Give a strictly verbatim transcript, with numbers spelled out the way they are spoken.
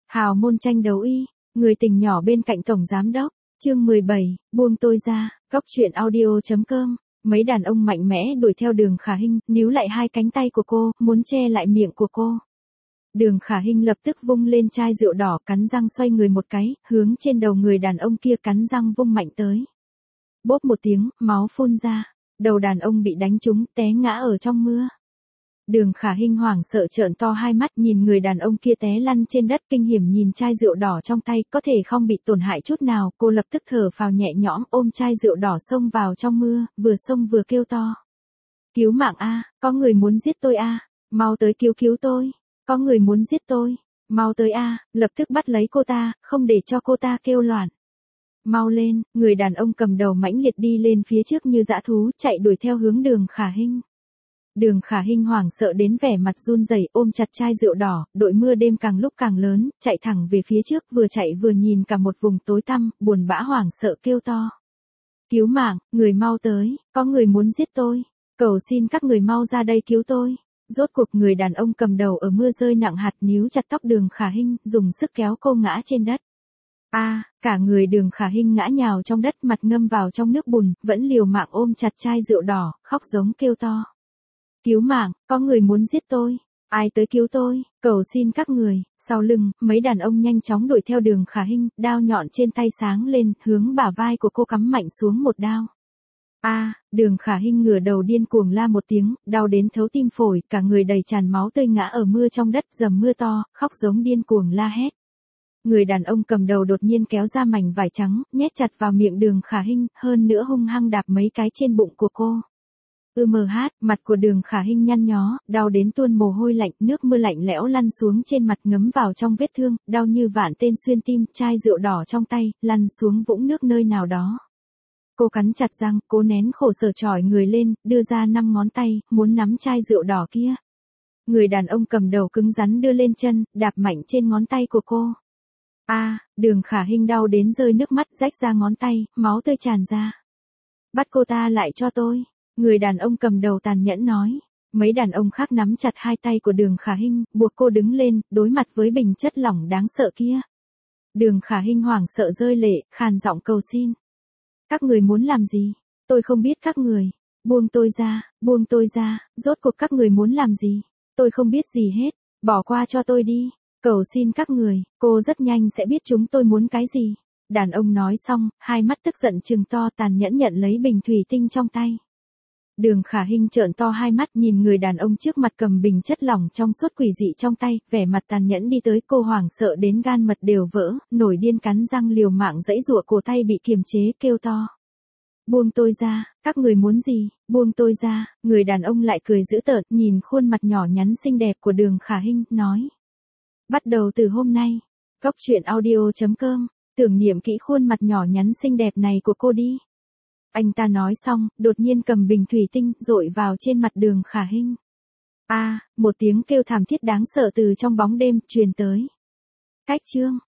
Hào môn tranh đấu y, người tình nhỏ bên cạnh tổng giám đốc, chương mười bảy, buông tôi ra, góc truyện audio.com. Mấy đàn ông mạnh mẽ đuổi theo Đường Khả Hinh, níu lại hai cánh tay của cô, muốn che lại miệng của cô. Đường Khả Hinh lập tức vung lên chai rượu đỏ, cắn răng xoay người một cái, hướng trên đầu người đàn ông kia cắn răng vung mạnh tới. Bốp một tiếng, máu phun ra, đầu đàn ông bị đánh trúng, té ngã ở trong mưa. Đường Khả Hinh hoảng sợ trợn to hai mắt nhìn người đàn ông kia té lăn trên đất, kinh hiểm nhìn chai rượu đỏ trong tay, có thể không bị tổn hại chút nào, cô lập tức thở phào nhẹ nhõm, ôm chai rượu đỏ xông vào trong mưa, vừa xông vừa kêu to. Cứu mạng a, có người muốn giết tôi a, mau tới cứu cứu tôi, có người muốn giết tôi, mau tới a, lập tức bắt lấy cô ta, không để cho cô ta kêu loạn. Mau lên, người đàn ông cầm đầu mãnh liệt đi lên phía trước như dã thú, chạy đuổi theo hướng Đường Khả Hinh. Đường Khả Hinh hoảng sợ đến vẻ mặt run rẩy, ôm chặt chai rượu đỏ, đội mưa đêm càng lúc càng lớn, chạy thẳng về phía trước, vừa chạy vừa nhìn cả một vùng tối tăm, buồn bã hoảng sợ kêu to. Cứu mạng, người mau tới, có người muốn giết tôi, cầu xin các người mau ra đây cứu tôi. Rốt cuộc người đàn ông cầm đầu ở mưa rơi nặng hạt níu chặt tóc Đường Khả Hinh, dùng sức kéo cô ngã trên đất. A, à, cả người Đường Khả Hinh ngã nhào trong đất, mặt ngâm vào trong nước bùn, vẫn liều mạng ôm chặt chai rượu đỏ, khóc giống kêu to. Cứu mạng, có người muốn giết tôi, ai tới cứu tôi, cầu xin các người. Sau lưng, mấy đàn ông nhanh chóng đuổi theo Đường Khả Hinh, đao nhọn trên tay sáng lên, hướng bả vai của cô cắm mạnh xuống một đao. A, à, Đường Khả Hinh ngửa đầu điên cuồng la một tiếng, đau đến thấu tim phổi, cả người đầy tràn máu tươi ngã ở mưa trong đất, dầm mưa to, khóc giống điên cuồng la hét. Người đàn ông cầm đầu đột nhiên kéo ra mảnh vải trắng, nhét chặt vào miệng Đường Khả Hinh, hơn nữa hung hăng đạp mấy cái trên bụng của cô. Ư mờ hát, mặt của Đường Khả Hinh nhăn nhó, đau đến tuôn mồ hôi lạnh, nước mưa lạnh lẽo lăn xuống trên mặt ngấm vào trong vết thương, đau như vạn tên xuyên tim, chai rượu đỏ trong tay, lăn xuống vũng nước nơi nào đó. Cô cắn chặt răng, cố nén khổ sở chỏi người lên, đưa ra năm ngón tay, muốn nắm chai rượu đỏ kia. Người đàn ông cầm đầu cứng rắn đưa lên chân, đạp mạnh trên ngón tay của cô. A, à, Đường Khả Hinh đau đến rơi nước mắt, rách ra ngón tay, máu tươi tràn ra. Bắt cô ta lại cho tôi. Người đàn ông cầm đầu tàn nhẫn nói. Mấy đàn ông khác nắm chặt hai tay của Đường Khả Hinh, buộc cô đứng lên, đối mặt với bình chất lỏng đáng sợ kia. Đường Khả Hinh hoảng sợ rơi lệ, khàn giọng cầu xin. Các người muốn làm gì? Tôi không biết các người. Buông tôi ra, buông tôi ra, rốt cuộc các người muốn làm gì? Tôi không biết gì hết, bỏ qua cho tôi đi. Cầu xin các người, cô rất nhanh sẽ biết chúng tôi muốn cái gì. Đàn ông nói xong, hai mắt tức giận trừng to, tàn nhẫn nhận lấy bình thủy tinh trong tay. Đường Khả Hinh trợn to hai mắt nhìn người đàn ông trước mặt cầm bình chất lỏng trong suốt quỷ dị trong tay, vẻ mặt tàn nhẫn đi tới, cô hoảng sợ đến gan mật đều vỡ, nổi điên cắn răng liều mạng giãy giụa, cổ tay bị kiềm chế, kêu to. Buông tôi ra, các người muốn gì, buông tôi ra. Người đàn ông lại cười dữ tợn, nhìn khuôn mặt nhỏ nhắn xinh đẹp của Đường Khả Hinh, nói. Bắt đầu từ hôm nay, góc truyện audio.com, tưởng niệm kỹ khuôn mặt nhỏ nhắn xinh đẹp này của cô đi. Anh ta nói xong, đột nhiên cầm bình thủy tinh, dội vào trên mặt Đường Khả Hinh. A, à, một tiếng kêu thảm thiết đáng sợ từ trong bóng đêm, truyền tới. Cách chương.